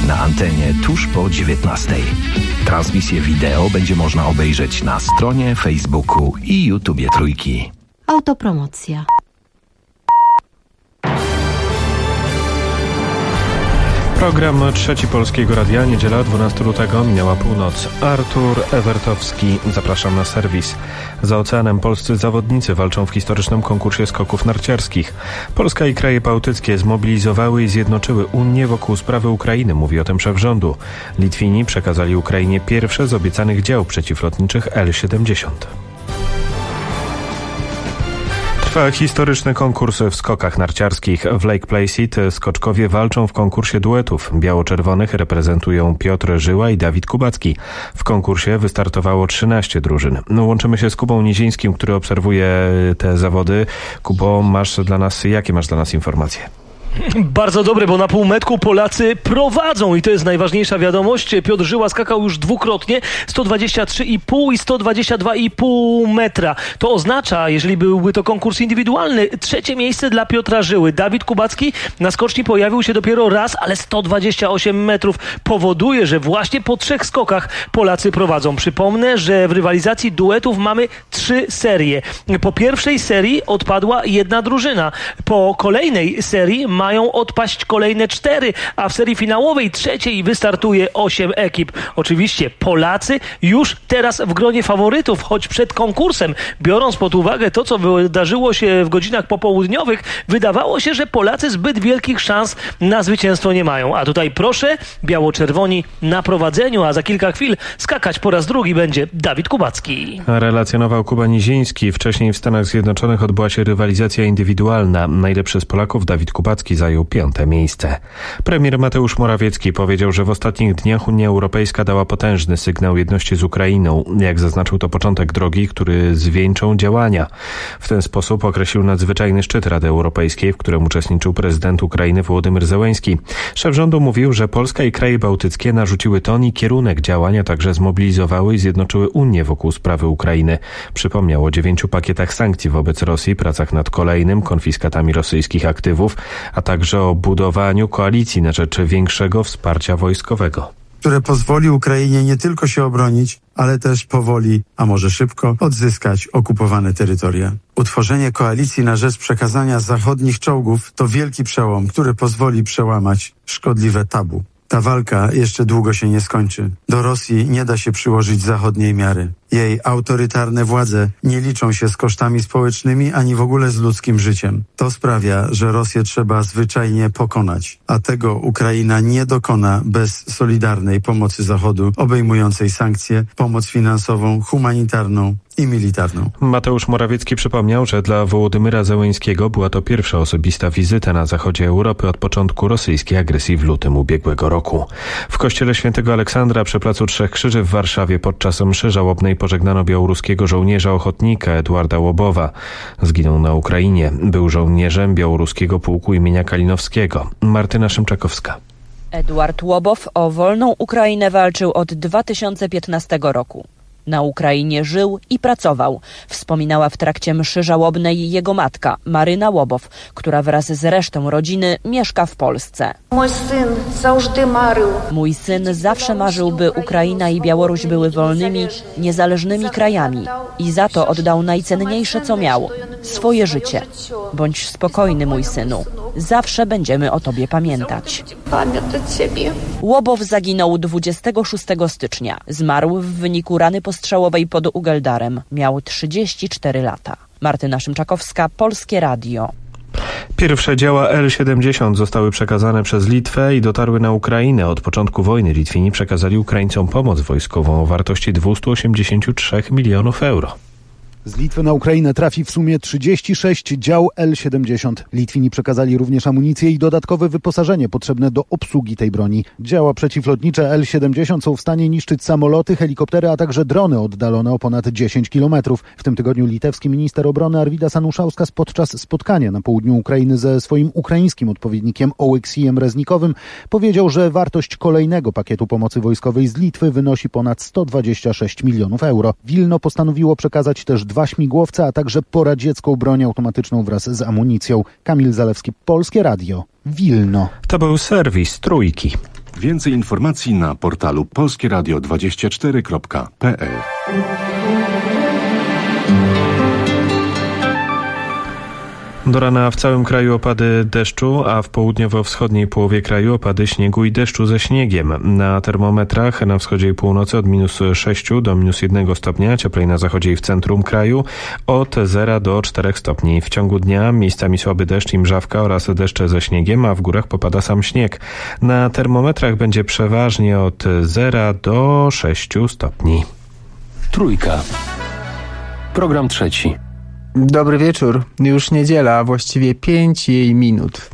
na antenie tuż po 19. Transmisję wideo będzie można obejrzeć na stronie Facebooku i YouTubie Trójki. Autopromocja. Program Trzeci Polskiego Radia, niedziela 12 lutego, minęła północ. Artur Ewertowski, zapraszam na serwis. Za oceanem polscy zawodnicy walczą w historycznym konkursie skoków narciarskich. Polska i kraje bałtyckie zmobilizowały i zjednoczyły Unię wokół sprawy Ukrainy, mówi o tym szef rządu. Litwini przekazali Ukrainie pierwsze z obiecanych dział przeciwlotniczych L-70. Trwa historyczny konkurs w skokach narciarskich. W Lake Placid skoczkowie walczą w konkursie duetów. Biało-czerwonych reprezentują Piotr Żyła i Dawid Kubacki. W konkursie wystartowało 13 drużyn. Łączymy się z Kubą Nizińskim, który obserwuje te zawody. Kubo, jakie masz dla nas informacje? Bardzo dobre, bo na półmetku Polacy prowadzą i to jest najważniejsza wiadomość. Piotr Żyła skakał już dwukrotnie 123,5 i 122,5 metra. To oznacza, jeżeli byłby to konkurs indywidualny, trzecie miejsce dla Piotra Żyły. Dawid Kubacki na skoczni pojawił się dopiero raz, ale 128 metrów powoduje, że właśnie po 3 skokach Polacy prowadzą. Przypomnę, że w rywalizacji duetów mamy 3 serie. Po pierwszej serii odpadła jedna drużyna. Po kolejnej serii mają odpaść kolejne 4, a w serii finałowej trzeciej wystartuje 8 ekip. Oczywiście Polacy już teraz w gronie faworytów, choć przed konkursem, biorąc pod uwagę to, co wydarzyło się w godzinach popołudniowych, wydawało się, że Polacy zbyt wielkich szans na zwycięstwo nie mają. A tutaj proszę, biało-czerwoni na prowadzeniu, a za kilka chwil skakać po raz drugi będzie Dawid Kubacki. Relacjonował Kuba Niziński. Wcześniej w Stanach Zjednoczonych odbyła się rywalizacja indywidualna. Najlepszy z Polaków, Dawid Kubacki, zajął 5. miejsce. Premier Mateusz Morawiecki powiedział, że w ostatnich dniach Unia Europejska dała potężny sygnał jedności z Ukrainą. Jak zaznaczył, to początek drogi, który zwieńczą działania. W ten sposób określił nadzwyczajny szczyt Rady Europejskiej, w którym uczestniczył prezydent Ukrainy Wołodymyr Zełenski. Szef rządu mówił, że Polska i kraje bałtyckie narzuciły ton i kierunek działania, także zmobilizowały i zjednoczyły Unię wokół sprawy Ukrainy. Przypomniał o 9 pakietach sankcji wobec Rosji, pracach nad kolejnym, konfiskatami rosyjskich aktywów, a także o budowaniu koalicji na rzecz większego wsparcia wojskowego, które pozwoli Ukrainie nie tylko się obronić, ale też powoli, a może szybko, odzyskać okupowane terytoria. Utworzenie koalicji na rzecz przekazania zachodnich czołgów to wielki przełom, który pozwoli przełamać szkodliwe tabu. Ta walka jeszcze długo się nie skończy. Do Rosji nie da się przyłożyć zachodniej miary. Jej autorytarne władze nie liczą się z kosztami społecznymi ani w ogóle z ludzkim życiem. To sprawia, że Rosję trzeba zwyczajnie pokonać, a tego Ukraina nie dokona bez solidarnej pomocy Zachodu, obejmującej sankcje, pomoc finansową, humanitarną i militarną. Mateusz Morawiecki przypomniał, że dla Wołodymyra Zełenskiego była to pierwsza osobista wizyta na zachodzie Europy od początku rosyjskiej agresji w lutym ubiegłego roku. W kościele świętego Aleksandra przy placu Trzech Krzyży w Warszawie podczas mszy żałobnej pożegnano białoruskiego żołnierza ochotnika Eduarda Łobowa. Zginął na Ukrainie. Był żołnierzem białoruskiego pułku imienia Kalinowskiego. Martyna Szymczakowska. Eduard Łobow o wolną Ukrainę walczył od 2015 roku. Na Ukrainie żył i pracował. Wspominała w trakcie mszy żałobnej jego matka, Maryna Łobow, która wraz z resztą rodziny mieszka w Polsce. Mój syn zawsze marzył, by Ukraina i Białoruś były wolnymi, niezależnymi krajami i za to oddał najcenniejsze, co miał – swoje życie. Bądź spokojny, mój synu. Zawsze będziemy o tobie pamiętać. Łobow zaginął 26 stycznia. Zmarł w wyniku rany postrzałowej pod Ugeldarem. Miał 34 lata. Martyna Szymczakowska, Polskie Radio. Pierwsze działa L-70 zostały przekazane przez Litwę i dotarły na Ukrainę. Od początku wojny Litwini przekazali Ukraińcom pomoc wojskową o wartości 283 milionów euro. Z Litwy na Ukrainę trafi w sumie 36 dział L-70. Litwini przekazali również amunicję i dodatkowe wyposażenie potrzebne do obsługi tej broni. Działa przeciwlotnicze L-70 są w stanie niszczyć samoloty, helikoptery, a także drony oddalone o ponad 10 kilometrów. W tym tygodniu litewski minister obrony Arvydas Anušauskas podczas spotkania na południu Ukrainy ze swoim ukraińskim odpowiednikiem Oleksijем Reznikowym powiedział, że wartość kolejnego pakietu pomocy wojskowej z Litwy wynosi ponad 126 milionów euro. Wilno postanowiło przekazać też 2 śmigłowce, a także poradziecką broń automatyczną wraz z amunicją. Kamil Zalewski, Polskie Radio, Wilno. To był serwis Trójki. Więcej informacji na portalu polskieradio24.pl. Do rana w całym kraju opady deszczu, a w południowo-wschodniej połowie kraju opady śniegu i deszczu ze śniegiem. Na termometrach na wschodzie i północy od -6 do -1 stopnia, cieplej na zachodzie i w centrum kraju, od 0 do 4 stopni. W ciągu dnia miejscami słaby deszcz i mrzawka oraz deszcze ze śniegiem, a w górach popada sam śnieg. Na termometrach będzie przeważnie od 0 do 6 stopni. Trójka. Program trzeci. Dobry wieczór. Już niedziela, a właściwie 5 jej minut.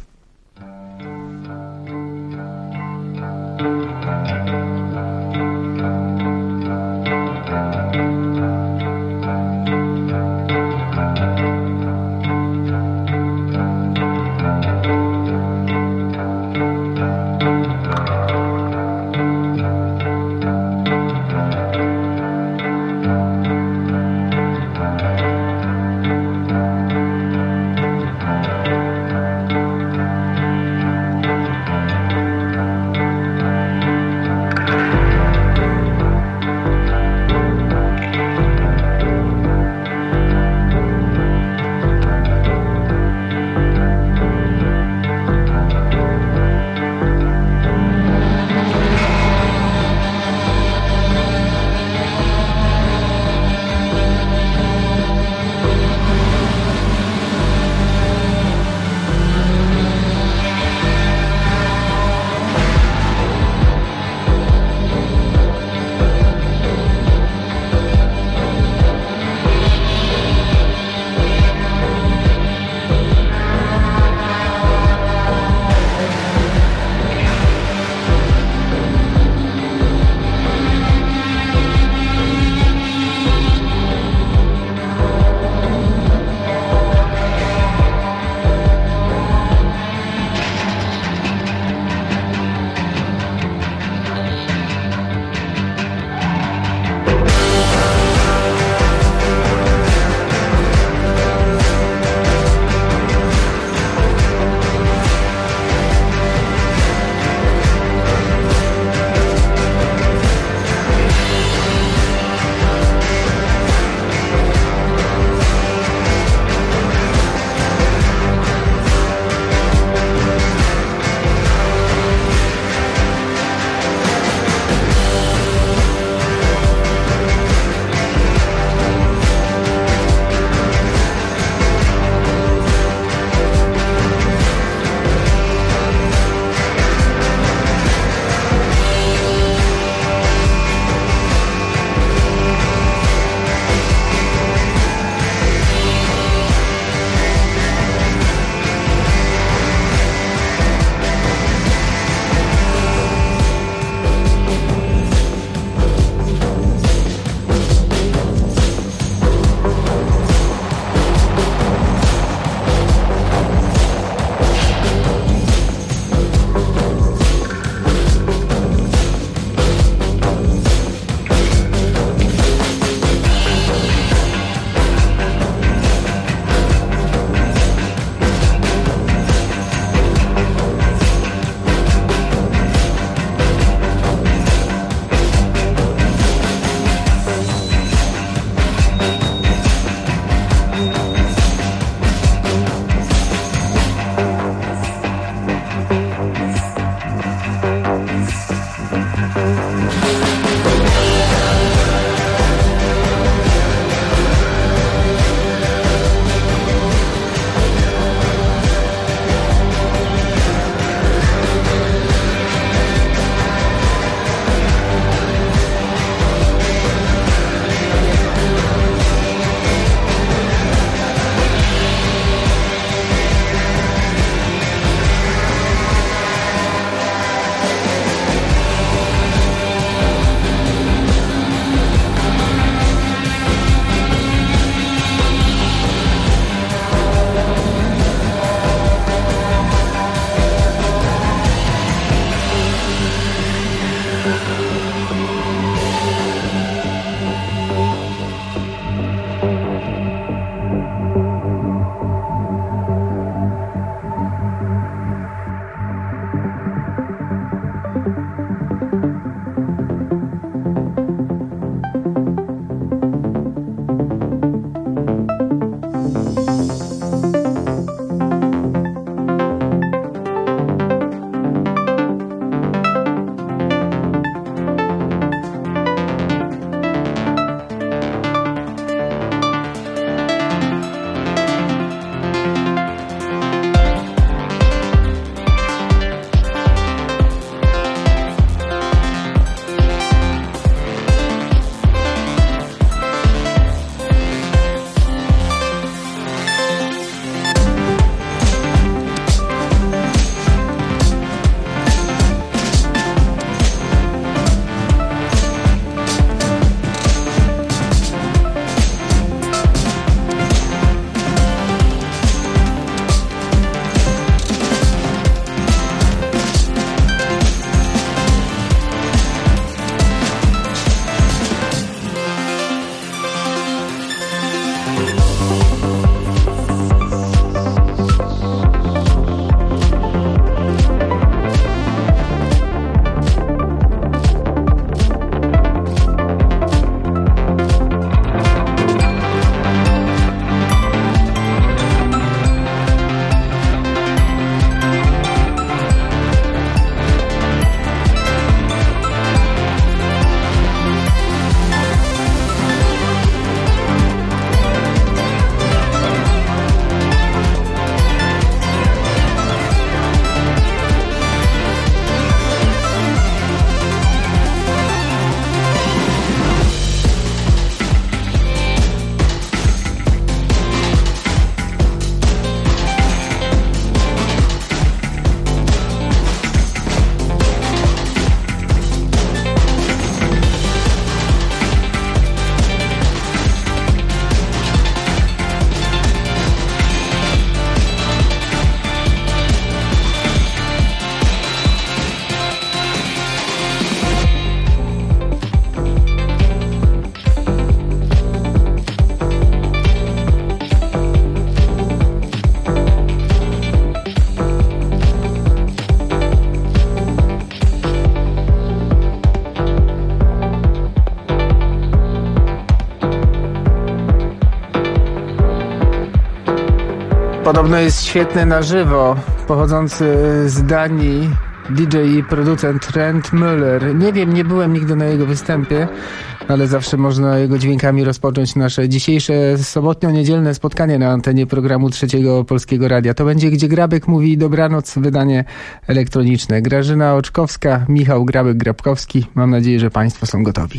Podobno jest świetny na żywo, pochodzący z Danii, DJ i producent Rent Müller. Nie wiem, nie byłem nigdy na jego występie, ale zawsze można jego dźwiękami rozpocząć nasze dzisiejsze sobotnio-niedzielne spotkanie na antenie programu Trzeciego Polskiego Radia. To będzie Gdzie Grabek mówi dobranoc, wydanie elektroniczne. Grażyna Oczkowska, Michał Grabek-Grabkowski. Mam nadzieję, że Państwo są gotowi.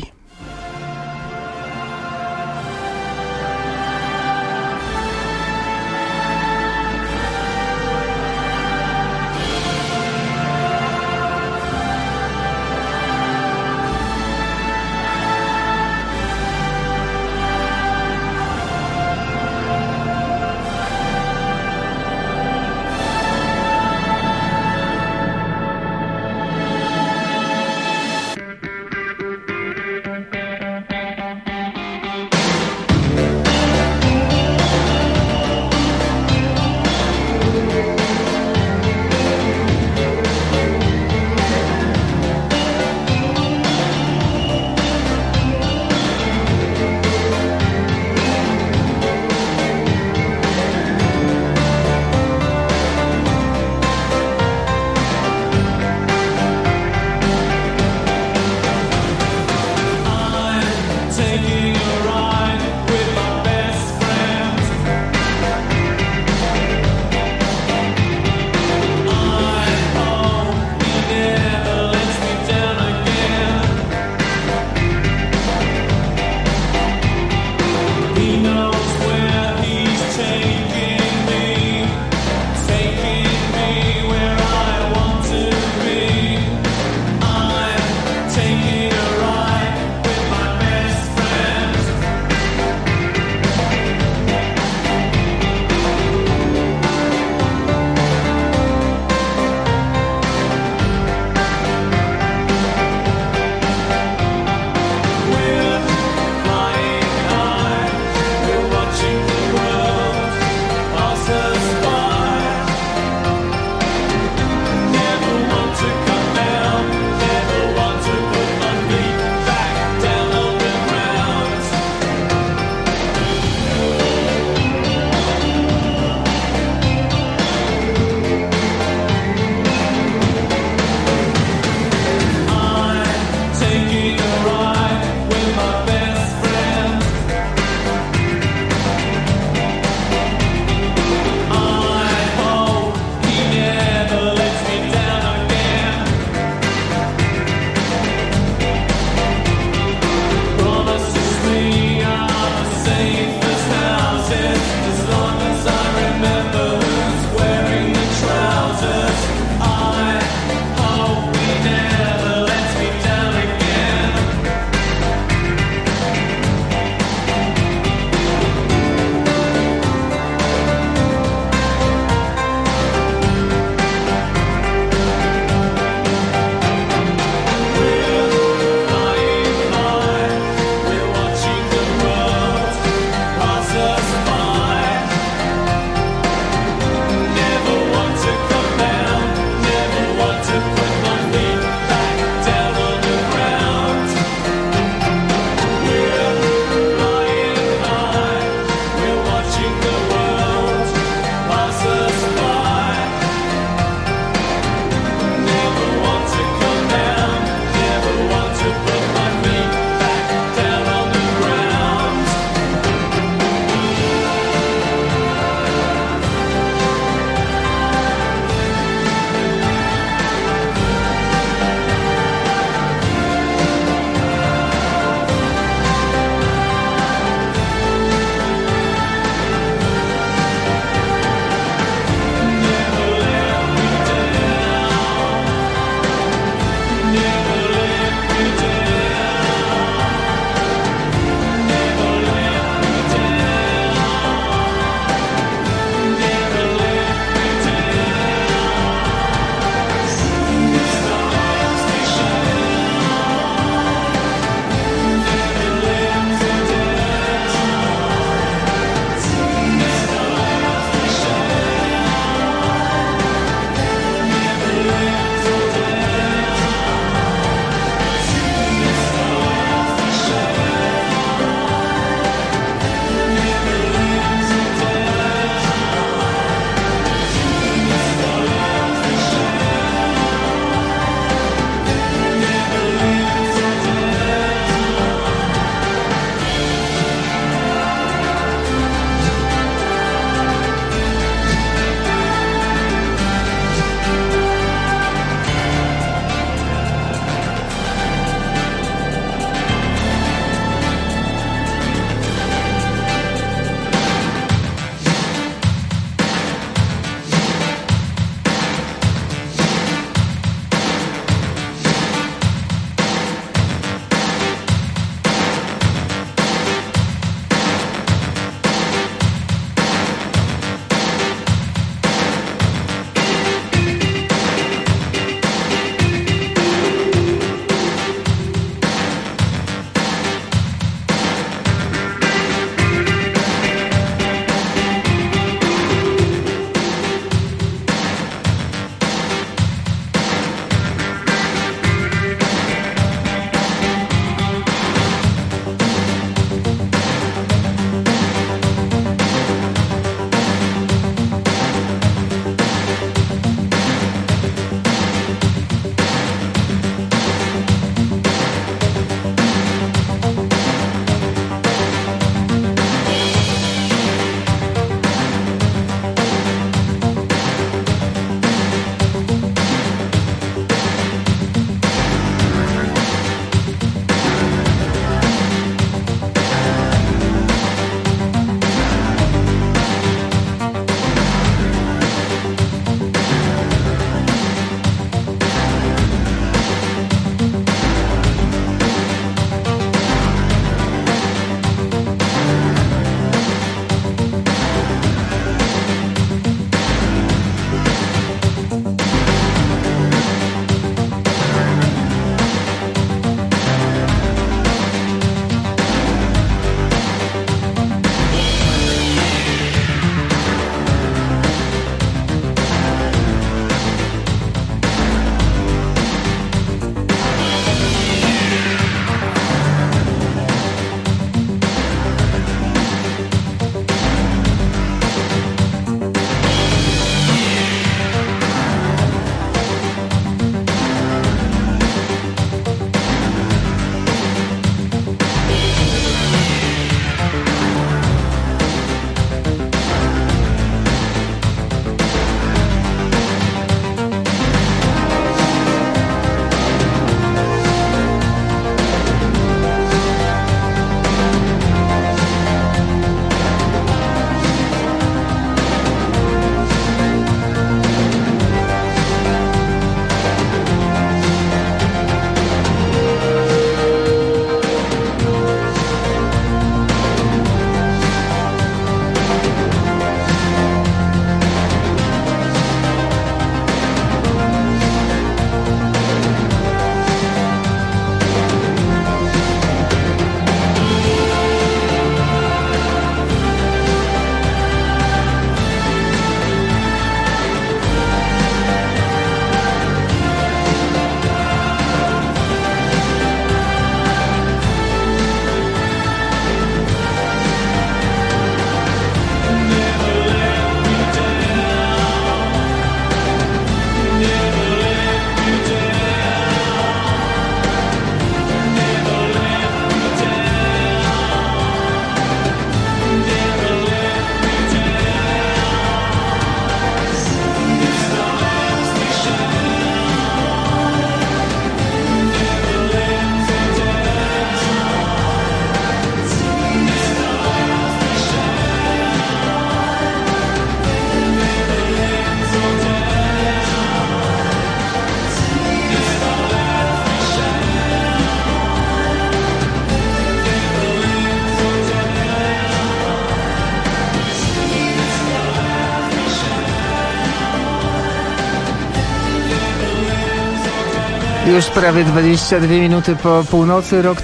Już prawie 22 minuty po północy, rok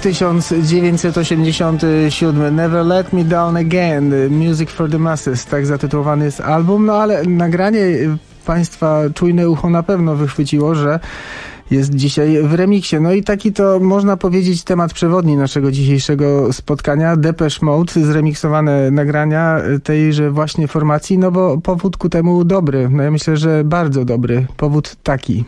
1987. Never Let Me Down Again, Music for the Masses, tak zatytułowany jest album, no ale nagranie Państwa czujne ucho na pewno wychwyciło, że jest dzisiaj w remiksie. No i taki to, można powiedzieć, temat przewodni naszego dzisiejszego spotkania. Depeche Mode, zremiksowane nagrania tejże właśnie formacji, no bo powód ku temu dobry. No ja myślę, że bardzo dobry. Powód taki.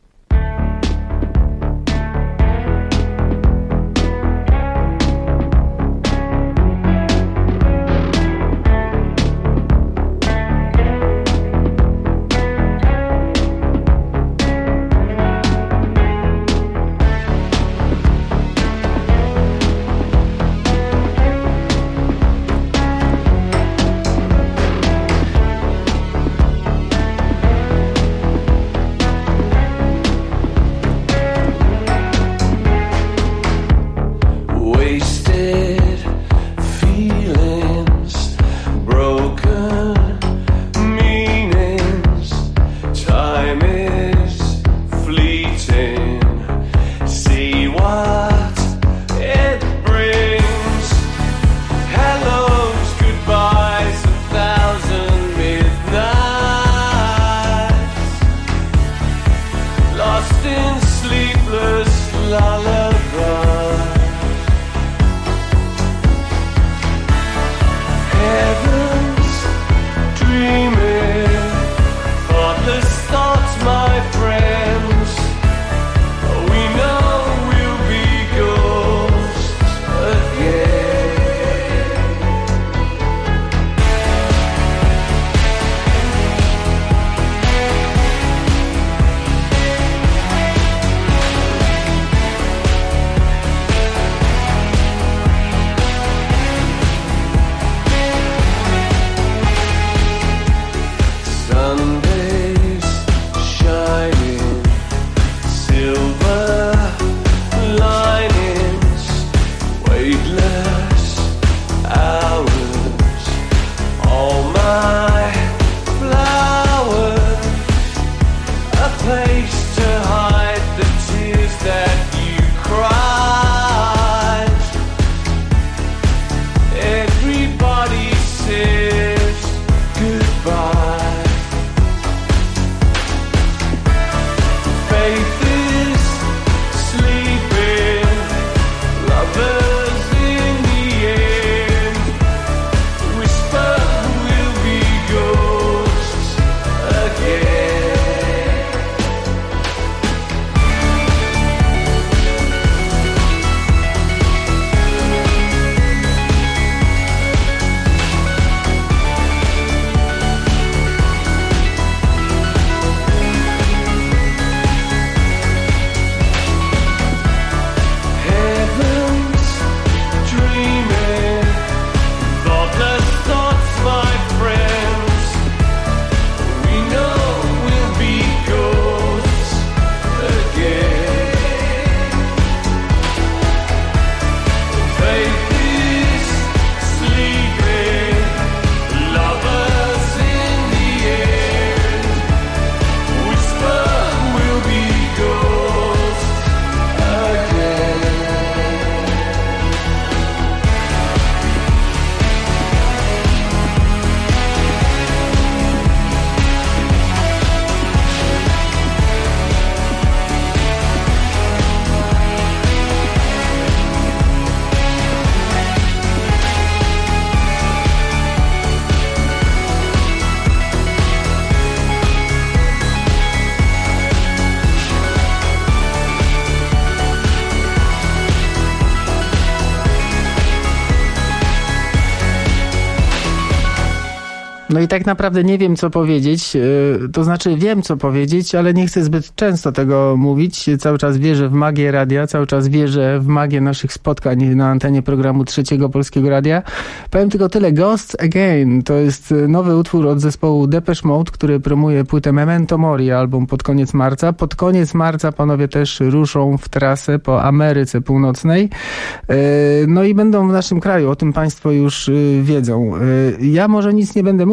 No i tak naprawdę nie wiem, co powiedzieć. To znaczy wiem, co powiedzieć, ale nie chcę zbyt często tego mówić. Cały czas wierzę w magię radia, cały czas wierzę w magię naszych spotkań na antenie programu Trzeciego Polskiego Radia. Powiem tylko tyle. Ghosts Again to jest nowy utwór od zespołu Depeche Mode, który promuje płytę Memento Mori, album pod koniec marca. Pod koniec marca panowie też ruszą w trasę po Ameryce Północnej. No i będą w naszym kraju. O tym państwo już wiedzą. Ja może nic nie będę mówił,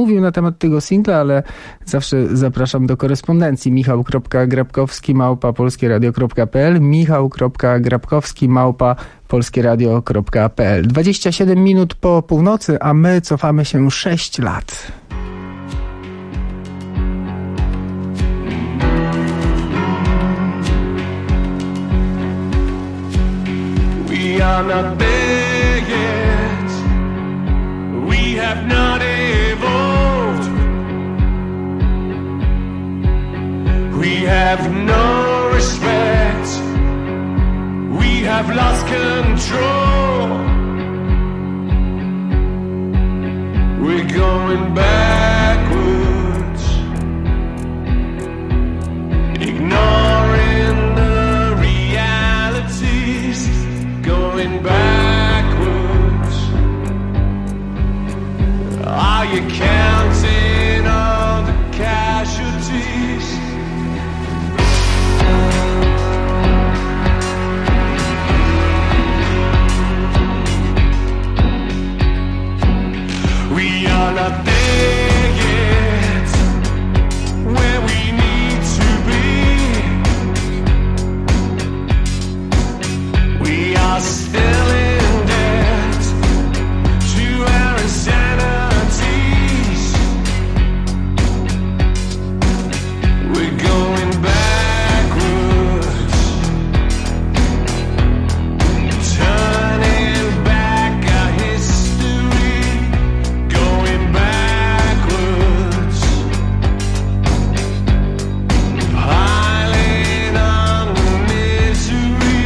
mówił na temat tego singla, ale zawsze zapraszam do korespondencji. michał.grabkowski@polskieradio.pl michał.grabkowski@polskieradio.pl 27 minut po północy, a my cofamy się 6 lat. We are not there yet. We have not evolved. We have no respect. We have lost control. We're going backwards, ignoring the realities. Going backwards. Are you counting all the casualties? We are not there yet, where we need to be. We are still in debt to our insanities. We're going backwards, turning back our history, going backwards, piling on the misery.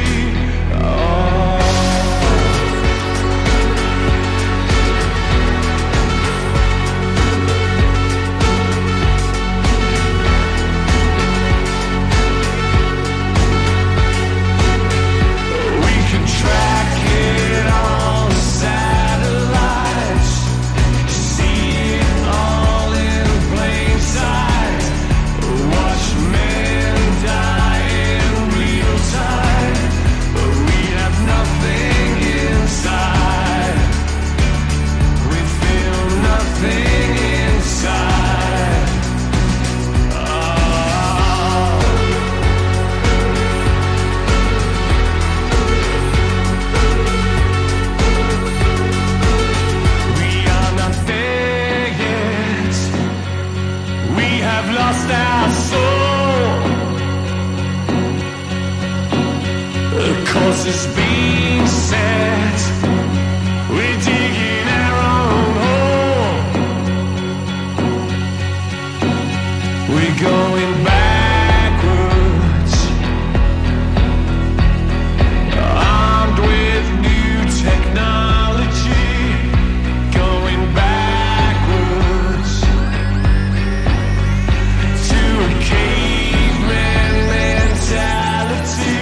We can track it on satellites, see it all in plain sight, watch men die in real time, but we have nothing inside. We feel nothing inside. We are not there yet. We have lost our soul. The course is being set. We're digging our own hole. We're going backwards, armed with new technology. Going backwards to a caveman mentality.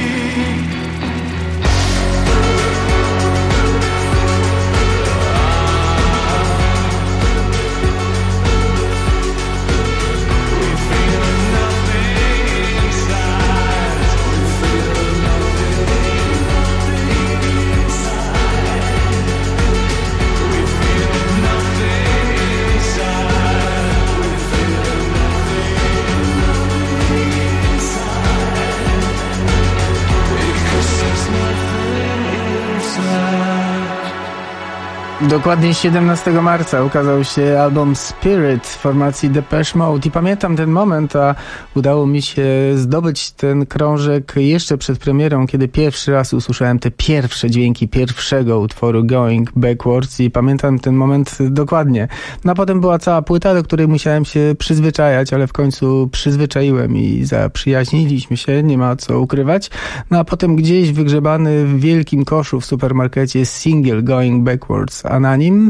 We feel nothing inside. We feel nothing inside. We feel nothing inside. We feel nothing inside. Because there's nothing inside. Dokładnie 17 marca ukazał się album Spirit w formacji Depeche Mode i pamiętam ten moment, a udało mi się zdobyć ten krążek jeszcze przed premierą, kiedy pierwszy raz usłyszałem te pierwsze dźwięki pierwszego utworu Going Backwards i pamiętam ten moment dokładnie. No a potem była cała płyta, do której musiałem się przyzwyczajać, ale w końcu przyzwyczaiłem i zaprzyjaźniliśmy się, nie ma co ukrywać. No a potem gdzieś wygrzebany w wielkim koszu w supermarkecie jest single Going Backwards, a na nim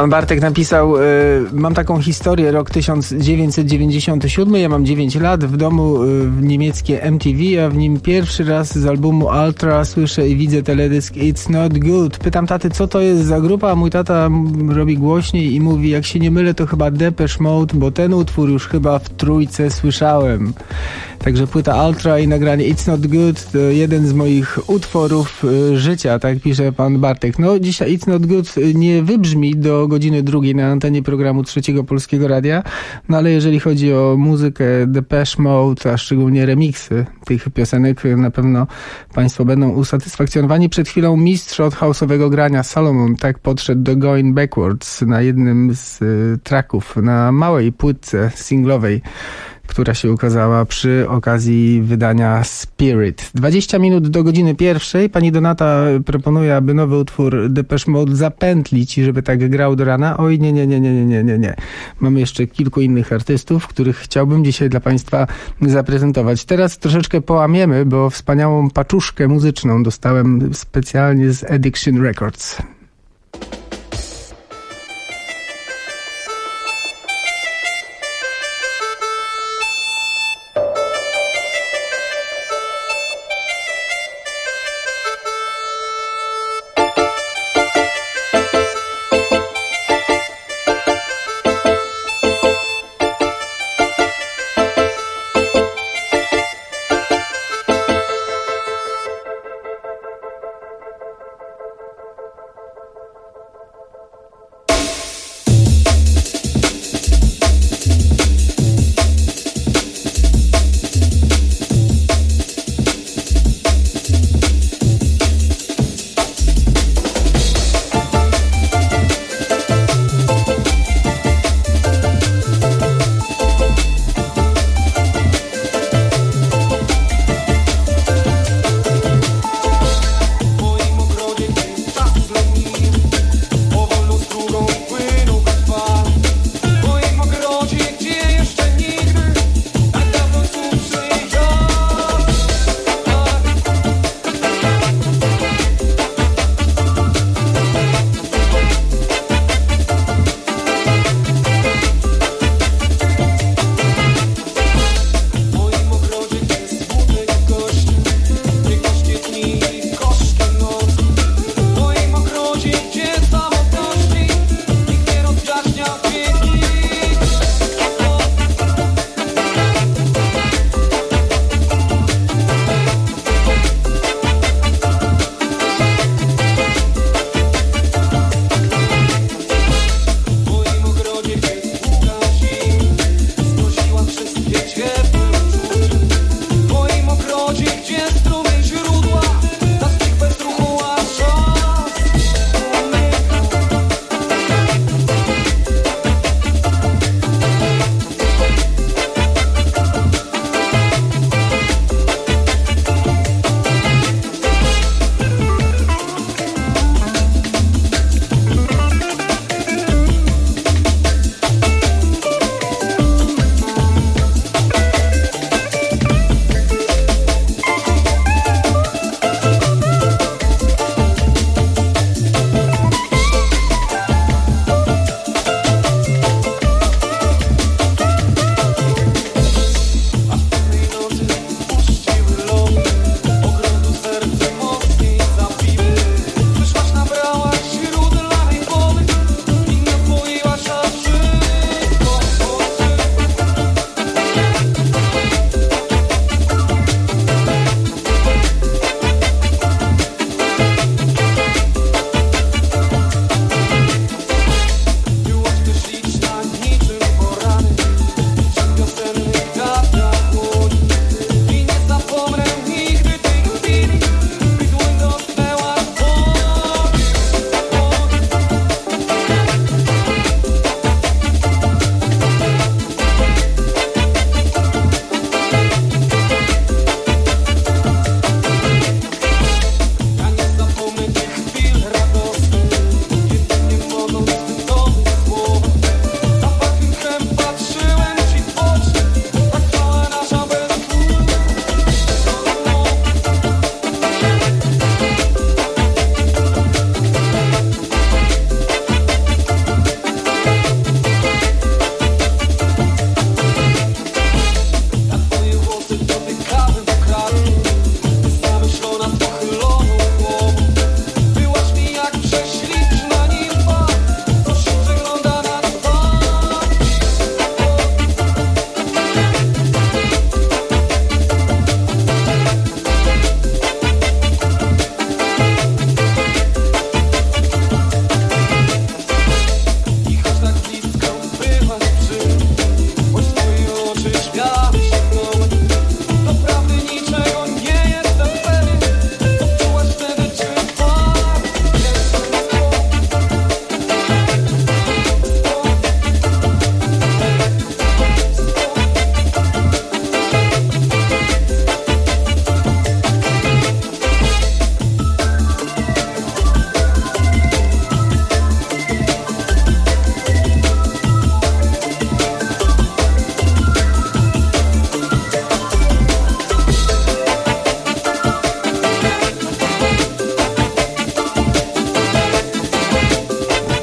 Pan Bartek napisał, mam taką historię, rok 1997, ja mam 9 lat, w domu niemieckie MTV, a w nim pierwszy raz z albumu Ultra słyszę i widzę teledysk It's Not Good. Pytam taty, co to jest za grupa, a mój tata robi głośniej i mówi, jak się nie mylę, to chyba Depeche Mode, bo ten utwór już chyba w trójce słyszałem. Także płyta Ultra i nagranie It's Not Good to jeden z moich utworów życia, tak pisze pan Bartek. No dzisiaj It's Not Good nie wybrzmi do godziny 2 na antenie programu Trzeciego Polskiego Radia, no ale jeżeli chodzi o muzykę Depeche Mode, a szczególnie remiksy tych piosenek, na pewno państwo będą usatysfakcjonowani. Przed chwilą mistrz od house'owego grania Salomon tak podszedł do Going Backwards na jednym z tracków, na małej płytce singlowej, która się ukazała przy okazji wydania Spirit. 20 minut do godziny 1. Pani Donata proponuje, aby nowy utwór Depeche Mode zapętlić i żeby tak grał do rana. Oj, nie. Mamy jeszcze kilku innych artystów, których chciałbym dzisiaj dla państwa zaprezentować. Teraz troszeczkę połamiemy, bo wspaniałą paczuszkę muzyczną dostałem specjalnie z Addiction Records.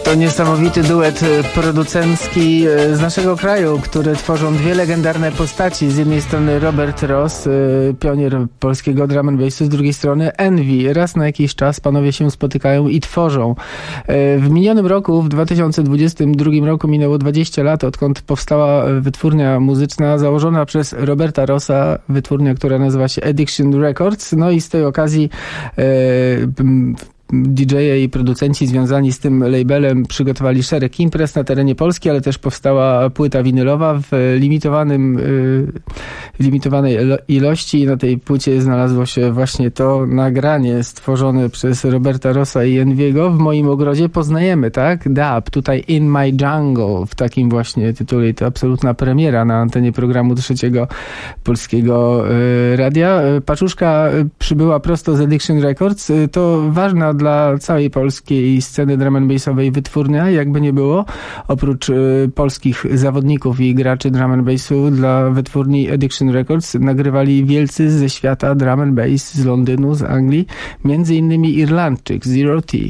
To niesamowity duet producencki z naszego kraju, który tworzą dwie legendarne postaci. Z jednej strony Robert Ross, pionier polskiego drum and bassu, z drugiej strony Envy. Raz na jakiś czas panowie się spotykają i tworzą. W minionym roku, w 2022 roku minęło 20 lat, odkąd powstała wytwórnia muzyczna założona przez Roberta Rossa, wytwórnia, która nazywa się Addiction Records. No i z tej okazji DJ-e i producenci związani z tym labelem przygotowali szereg imprez na terenie Polski, ale też powstała płyta winylowa w limitowanej ilości. Na tej płycie znalazło się właśnie to nagranie stworzone przez Roberta Rossa i Envy'ego. W moim ogrodzie poznajemy, tak? Dub, tutaj In My Jungle, w takim właśnie tytule. To absolutna premiera na antenie programu Trzeciego Polskiego Radia. Paczuszka przybyła prosto z Addiction Records. To ważna dla całej polskiej sceny drum and bassowej wytwórnia, jakby nie było. Oprócz polskich zawodników i graczy drum and bassu dla wytwórni Addiction Records nagrywali wielcy ze świata drum and bass z Londynu, z Anglii, między innymi Irlandczyk Zero T.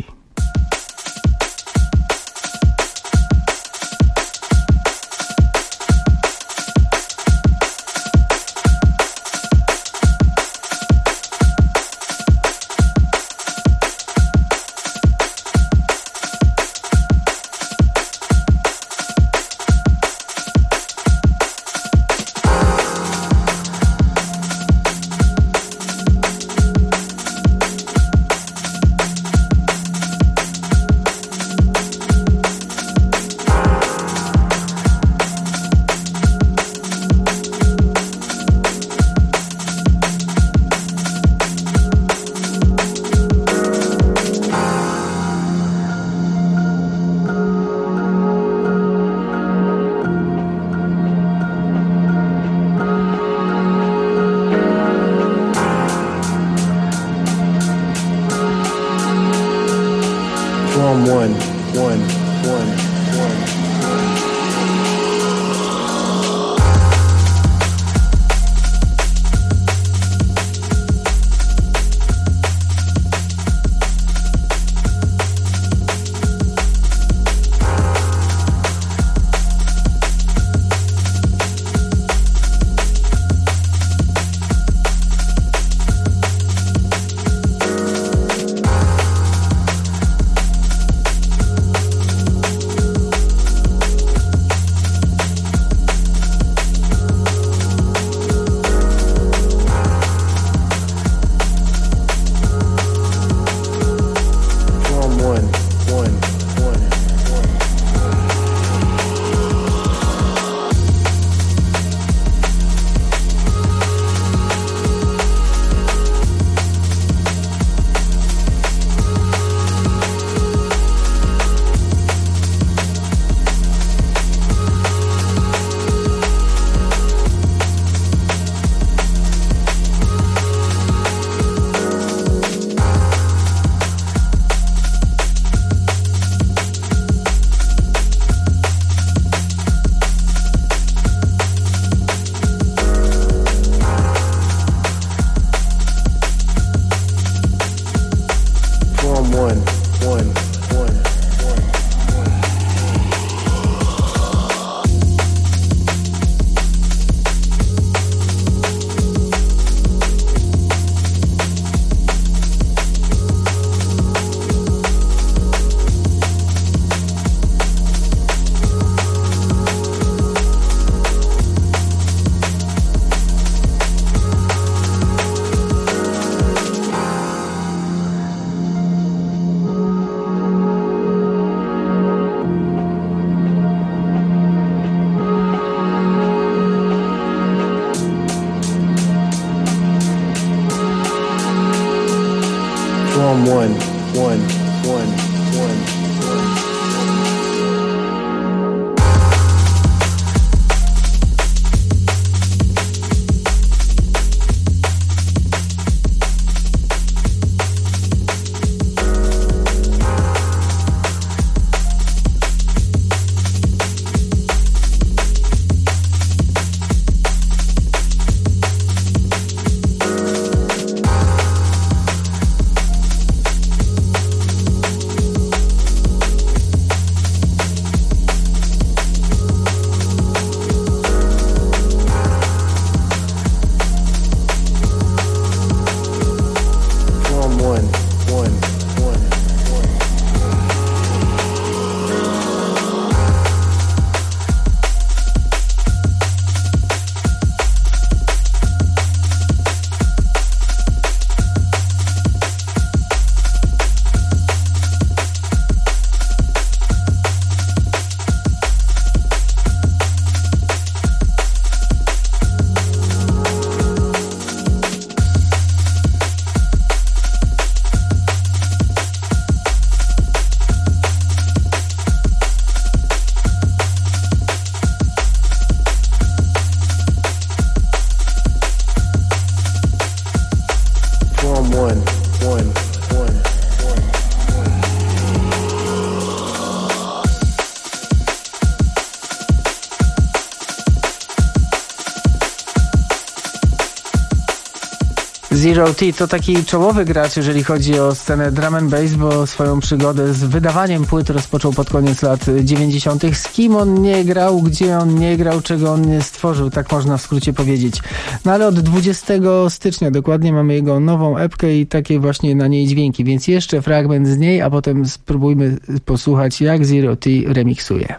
Zero T to taki czołowy gracz, jeżeli chodzi o scenę drum and bass, bo swoją przygodę z wydawaniem płyt rozpoczął pod koniec lat 90. Z kim on nie grał, gdzie on nie grał, czego on nie stworzył, tak można w skrócie powiedzieć. No ale od 20 stycznia dokładnie mamy jego nową epkę i takie właśnie na niej dźwięki, więc jeszcze fragment z niej, a potem spróbujmy posłuchać, jak Zero T remiksuje.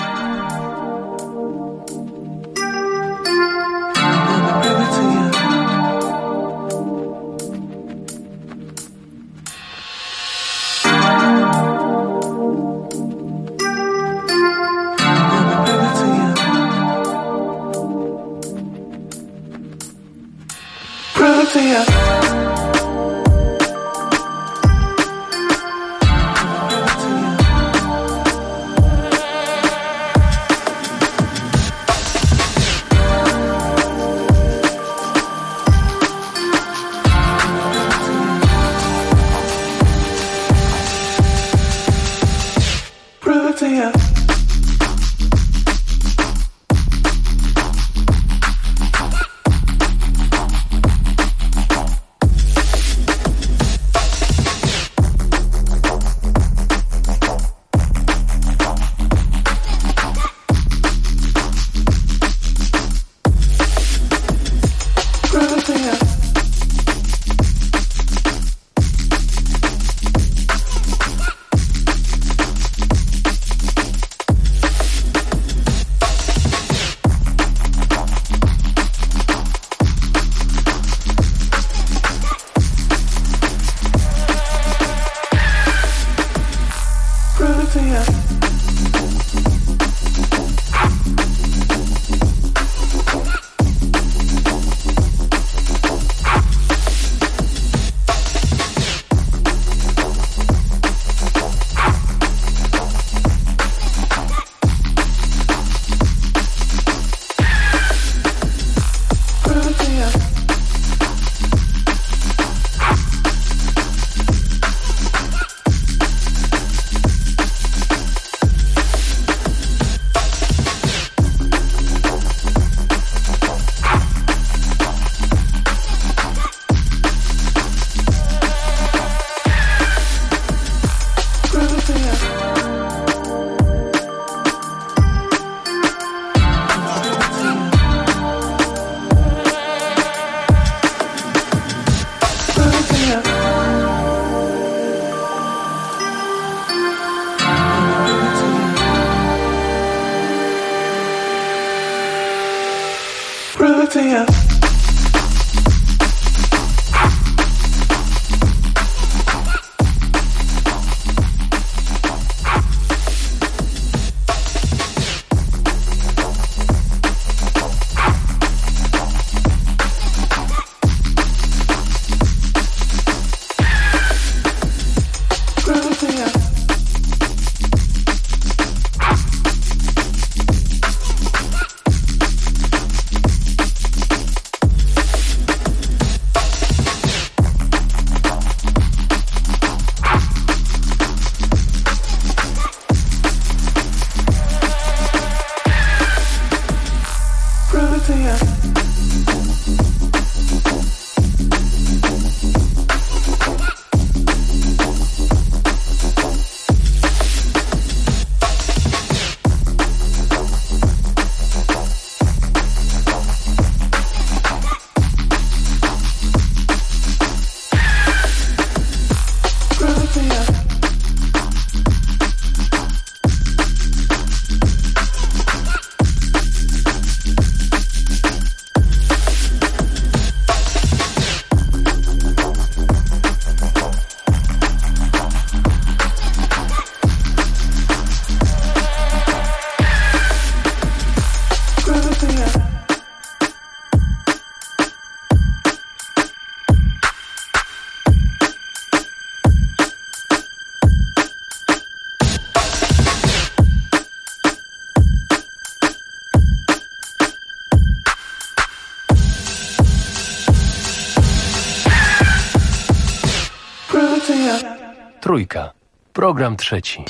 Trójka. Program trzeci.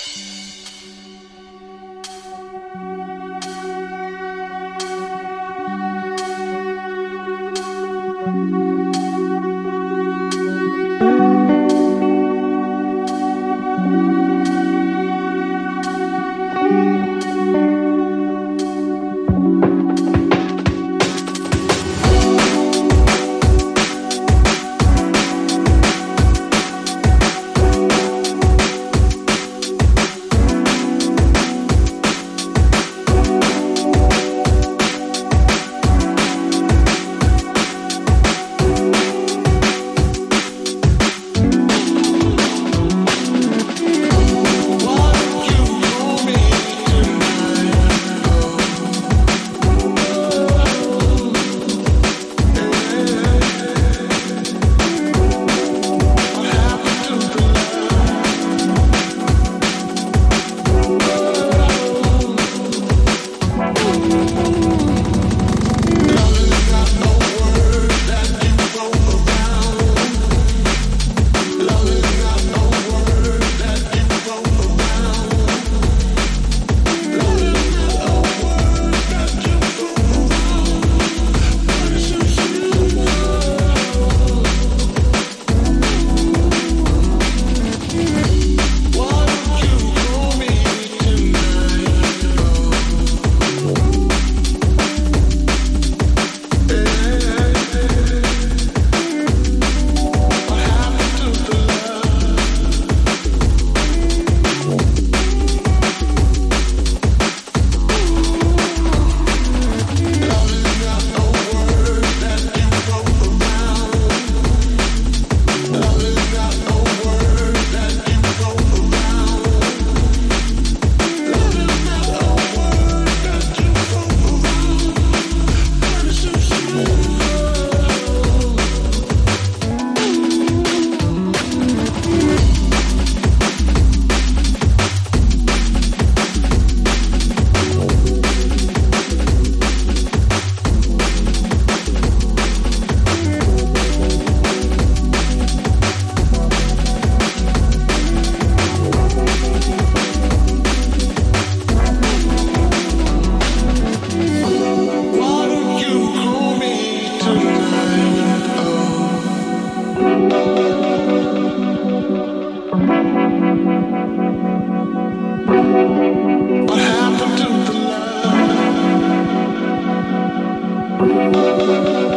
love.